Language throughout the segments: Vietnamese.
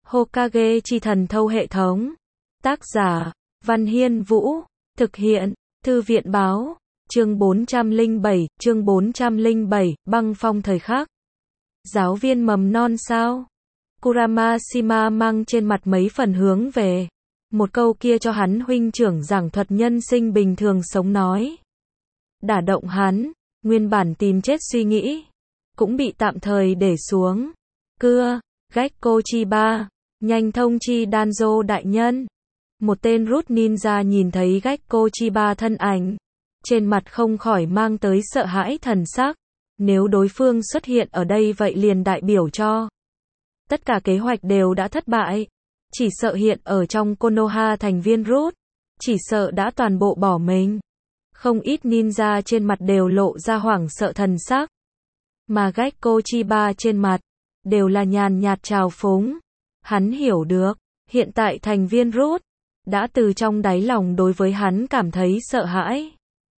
Hokage chi thần thâu hệ thống. Tác giả, Văn Hiên Vũ. Thực hiện, Thư viện báo. Chương 407, băng phong thời khắc. Giáo viên mầm non sao? Kuramashima mang trên mặt mấy phần hướng về. Một câu kia cho hắn huynh trưởng giảng thuật nhân sinh bình thường sống nói. Đả động hắn, nguyên bản tìm chết suy nghĩ. Cũng bị tạm thời để xuống. Cưa, Gekko Chiba, nhanh thông chi Danzo đại nhân. Một tên Root Ninja nhìn thấy Gekko Chiba thân ảnh. Trên mặt không khỏi mang tới sợ hãi thần sắc. Nếu đối phương xuất hiện ở đây vậy liền đại biểu cho tất cả kế hoạch đều đã thất bại. Chỉ sợ hiện ở trong Konoha thành viên Root, chỉ sợ đã toàn bộ bỏ mình. Không ít ninja trên mặt đều lộ ra hoảng sợ thần sắc. Mà Gekko Chiba trên mặt đều là nhàn nhạt trào phúng. Hắn hiểu được, hiện tại thành viên Root đã từ trong đáy lòng đối với hắn cảm thấy sợ hãi.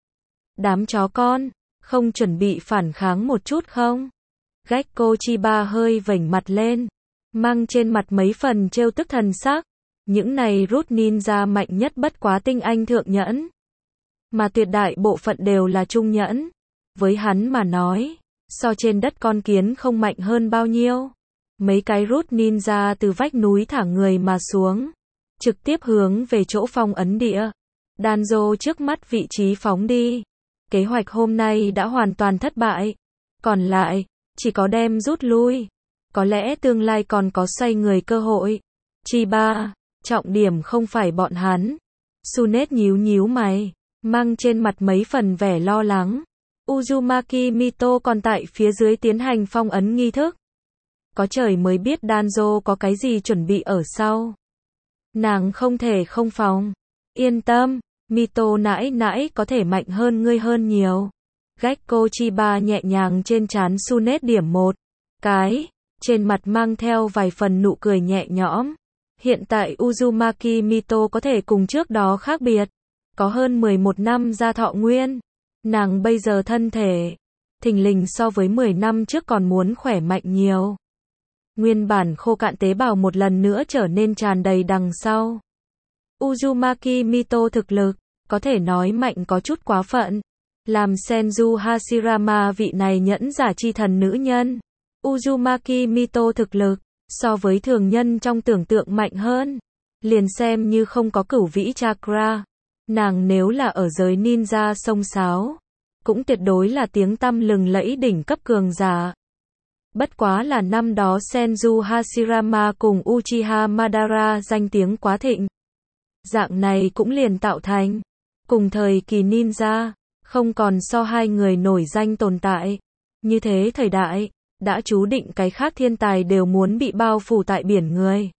Đám chó con, không chuẩn bị phản kháng một chút không? Gekko Chiba hơi vểnh mặt lên, mang trên mặt mấy phần trêu tức thần sắc. Những này Root Ninja mạnh nhất bất quá tinh anh thượng nhẫn, mà tuyệt đại bộ phận đều là trung nhẫn. Với hắn mà nói, so trên đất con kiến không mạnh hơn bao nhiêu. Mấy cái Root Ninja từ vách núi thả người mà xuống, trực tiếp hướng về chỗ phong ấn địa Danzo trước mắt vị trí phóng đi. Kế hoạch hôm nay đã hoàn toàn thất bại. Còn lại, chỉ có đem rút lui. Có lẽ tương lai còn có xoay người cơ hội. Chiba, trọng điểm không phải bọn hắn. Tsunade nhíu nhíu mày, mang trên mặt mấy phần vẻ lo lắng. Uzumaki Mito còn tại phía dưới tiến hành phong ấn nghi thức. Có trời mới biết Danzo có cái gì chuẩn bị ở sau. Nàng không thể không phòng. Yên tâm, Mito nãi nãi có thể mạnh hơn ngươi hơn nhiều. Gekko Chiba nhẹ nhàng trên trán Tsunade điểm một cái, trên mặt mang theo vài phần nụ cười nhẹ nhõm. Hiện tại Uzumaki Mito có thể cùng trước đó khác biệt. Có hơn 11 năm gia thọ nguyên. Nàng bây giờ thân thể thình lình so với 10 năm trước còn muốn khỏe mạnh nhiều. Nguyên bản khô cạn tế bào một lần nữa trở nên tràn đầy đằng sau. Uzumaki Mito thực lực, có thể nói mạnh có chút quá phận. Làm Senju Hashirama vị này nhẫn giả chi thần nữ nhân. Uzumaki Mito thực lực, so với thường nhân trong tưởng tượng mạnh hơn. Liền xem như không có cửu vĩ chakra. Nàng nếu là ở giới ninja sông sáo, cũng tuyệt đối là tiếng tăm lừng lẫy đỉnh cấp cường giả. Bất quá là năm đó Senju Hashirama cùng Uchiha Madara danh tiếng quá thịnh. Dạng này cũng liền tạo thành, cùng thời kỳ ninja, không còn so hai người nổi danh tồn tại. Như thế thời đại, đã chú định cái khác thiên tài đều muốn bị bao phủ tại biển người.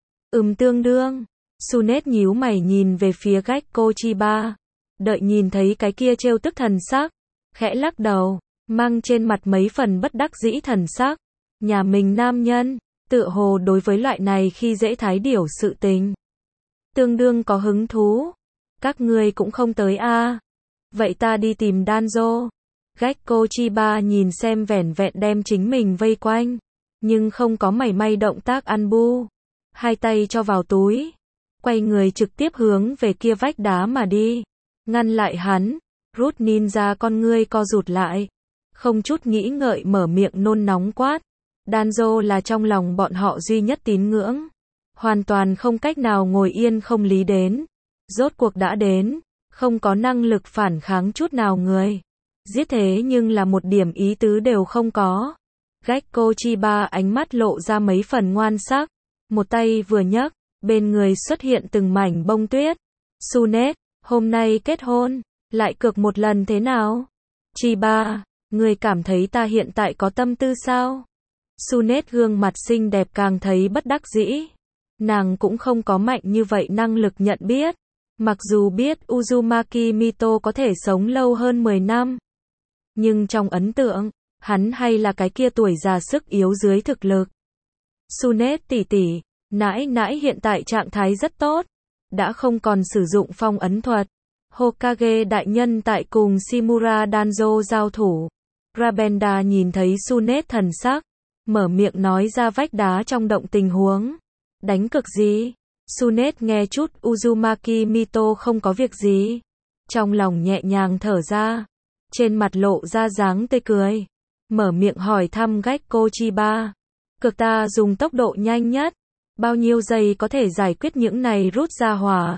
Tương đương. Tsunade nhíu mày nhìn về phía Gekko Chiba. Đợi nhìn thấy cái kia trêu tức thần sắc, khẽ lắc đầu, mang trên mặt mấy phần bất đắc dĩ thần sắc. Nhà mình nam nhân, tựa hồ đối với loại này khi dễ thái điểu sự tình tương đương có hứng thú. Các ngươi cũng không tới a? Vậy ta đi tìm Danzo. Gekko Chiba nhìn xem vẻn vẹn đem chính mình vây quanh, nhưng không có mảy may động tác ăn bu. Hai tay cho vào túi, quay người trực tiếp hướng về kia vách đá mà đi. Ngăn lại hắn, Root Ninja con ngươi co rụt lại. Không chút nghĩ ngợi mở miệng nôn nóng quát. Danzo là trong lòng bọn họ duy nhất tín ngưỡng. Hoàn toàn không cách nào ngồi yên không lý đến. Rốt cuộc đã đến, không có năng lực phản kháng chút nào người. Giết thế nhưng là một điểm ý tứ đều không có. Gekko Chiba ánh mắt lộ ra mấy phần ngoan sắc. Một tay vừa nhấc, bên người xuất hiện từng mảnh bông tuyết. Tsunade, hôm nay kết hôn, lại cược một lần thế nào? Chiba, người cảm thấy ta hiện tại có tâm tư sao? Tsunade gương mặt xinh đẹp càng thấy bất đắc dĩ. Nàng cũng không có mạnh như vậy năng lực nhận biết. Mặc dù biết Uzumaki Mito có thể sống lâu hơn 10 năm. Nhưng trong ấn tượng, hắn hay là cái kia tuổi già sức yếu dưới thực lực. Tsunade tỷ tỷ, nãi nãi hiện tại trạng thái rất tốt. Đã không còn sử dụng phong ấn thuật. Hokage đại nhân tại cùng Shimura Danzo giao thủ. Rabenda nhìn thấy Tsunade thần sắc, mở miệng nói ra vách đá trong động tình huống. Đánh cực gì? Sunet nghe chút Uzumaki Mito không có việc gì. Trong lòng nhẹ nhàng thở ra. Trên mặt lộ ra dáng tươi cười. Mở miệng hỏi thăm Gekko Chiba. Cực ta dùng tốc độ nhanh nhất. Bao nhiêu giây có thể giải quyết những này rút ra hỏa?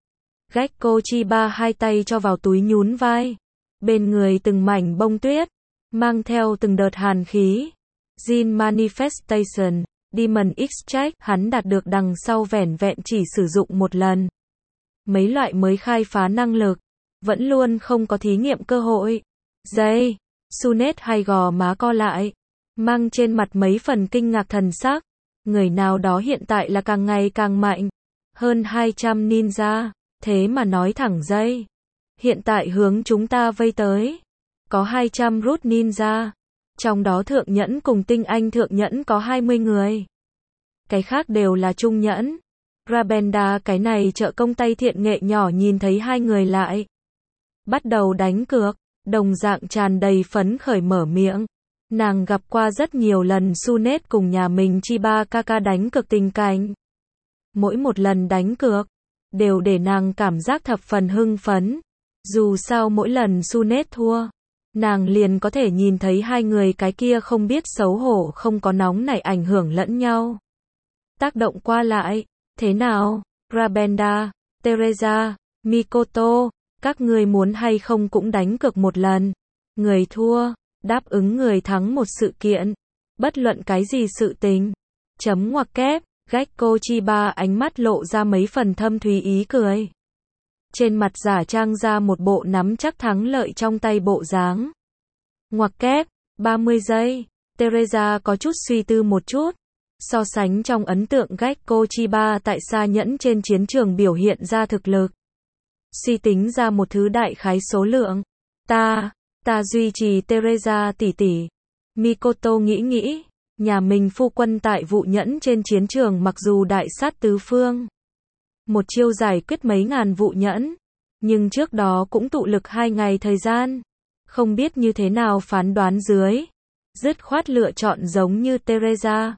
Gekko Chiba hai tay cho vào túi nhún vai. Bên người từng mảnh bông tuyết. Mang theo từng đợt hàn khí. Jin Manifestation. Demon Extract hắn đạt được đằng sau vẻn vẹn chỉ sử dụng một lần. Mấy loại mới khai phá năng lực. Vẫn luôn không có thí nghiệm cơ hội. Giây. Sunet hay gò má co lại. Mang trên mặt mấy phần kinh ngạc thần sắc. Người nào đó hiện tại là càng ngày càng mạnh. Hơn 200 ninja. Thế mà nói thẳng giây. Hiện tại hướng chúng ta vây tới. Có 200 root ninja. Trong đó thượng nhẫn cùng tinh anh thượng nhẫn có 20 người. Cái khác đều là trung nhẫn. Rabenda cái này trợ công tay thiện nghệ nhỏ nhìn thấy hai người lại. Bắt đầu đánh cược. Đồng dạng tràn đầy phấn khởi mở miệng. Nàng gặp qua rất nhiều lần Sunet cùng nhà mình Chiba Kaka đánh cược tình cảnh. Mỗi một lần đánh cược. Đều để nàng cảm giác thập phần hưng phấn. Dù sao mỗi lần Sunet thua. Nàng liền có thể nhìn thấy hai người cái kia không biết xấu hổ không có nóng nảy ảnh hưởng lẫn nhau. Tác động qua lại. Thế nào? Rabenda, Teresa, Mikoto. Các người muốn hay không cũng đánh cược một lần. Người thua. Đáp ứng người thắng một sự kiện. Bất luận cái gì sự tình. Chấm ngoặc kép. Gekko Chiba ánh mắt lộ ra mấy phần thâm thúy ý cười. Trên mặt giả trang ra một bộ nắm chắc thắng lợi trong tay bộ dáng. Ngoặc kép, 30 giây. Teresa có chút suy tư một chút. So sánh trong ấn tượng Gekko Chiba tại xa nhẫn trên chiến trường biểu hiện ra thực lực. Suy tính ra một thứ đại khái số lượng. Ta duy trì Teresa tỷ tỷ. Mikoto nghĩ. Nhà mình phu quân tại vụ nhẫn trên chiến trường mặc dù đại sát tứ phương. Một chiêu giải quyết mấy ngàn vụ nhẫn. Nhưng trước đó cũng tụ lực 2 ngày thời gian. Không biết như thế nào phán đoán dưới. Dứt khoát lựa chọn giống như Teresa.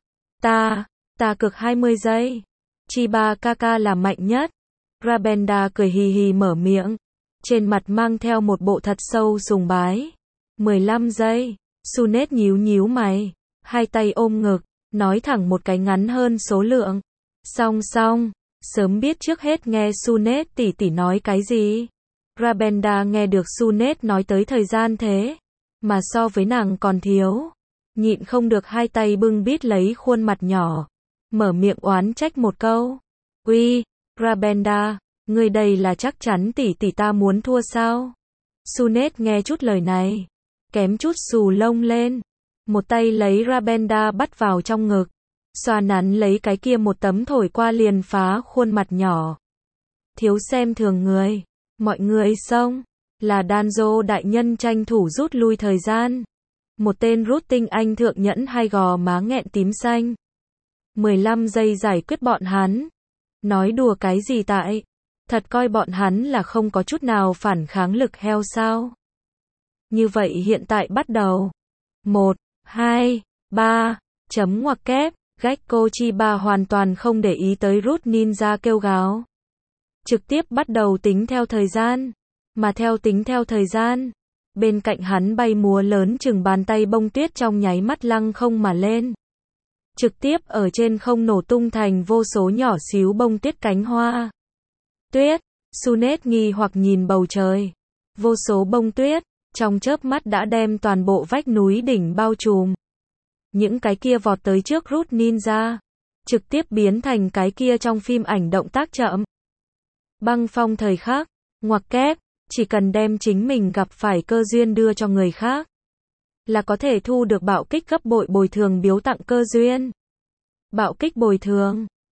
Ta cực 20 giây. Chiba Kaka là mạnh nhất. Rabenda cười hì hì mở miệng. Trên mặt mang theo một bộ thật sâu sùng bái. 15 giây. Sunet nhíu mày. Hai tay ôm ngực. Nói thẳng một cái ngắn hơn số lượng. Xong. Sớm biết trước hết nghe Sunet tỷ tỷ nói cái gì. Rabenda nghe được Sunet nói tới thời gian thế. Mà so với nàng còn thiếu. Nhịn không được hai tay bưng bít lấy khuôn mặt nhỏ. Mở miệng oán trách một câu. Uy, Rabenda, người đây là chắc chắn tỷ tỷ ta muốn thua sao? Sunet nghe chút lời này. Kém chút xù lông lên. Một tay lấy Rabenda bắt vào trong ngực. Xoa nắn lấy cái kia một tấm thổi qua liền phá khuôn mặt nhỏ. Thiếu xem thường người. Mọi người xông. Là Danzo đại nhân tranh thủ rút lui thời gian. Một tên rút tinh anh thượng nhẫn hai gò má nghẹn tím xanh. 15 giây giải quyết bọn hắn. Nói đùa cái gì tại? Thật coi bọn hắn là không có chút nào phản kháng lực heo sao? Như vậy hiện tại bắt đầu. 1, 2, 3, chấm ngoặc kép. Gekko Chiba hoàn toàn không để ý tới rút ninja kêu gào. Trực tiếp bắt đầu tính theo thời gian. Mà tính theo thời gian. Bên cạnh hắn bay múa lớn chừng bàn tay bông tuyết trong nháy mắt lăng không mà lên. Trực tiếp ở trên không nổ tung thành vô số nhỏ xíu bông tuyết cánh hoa. Tuyết. Sunet nghi hoặc nhìn bầu trời. Vô số bông tuyết. Trong chớp mắt đã đem toàn bộ vách núi đỉnh bao trùm. Những cái kia vọt tới trước rút ninja. Trực tiếp biến thành cái kia trong phim ảnh động tác chậm. Băng phong thời khắc. Ngoặc kép. Chỉ cần đem chính mình gặp phải cơ duyên đưa cho người khác. Là có thể thu được bạo kích gấp bội bồi thường biếu tặng cơ duyên. Bạo kích bồi thường.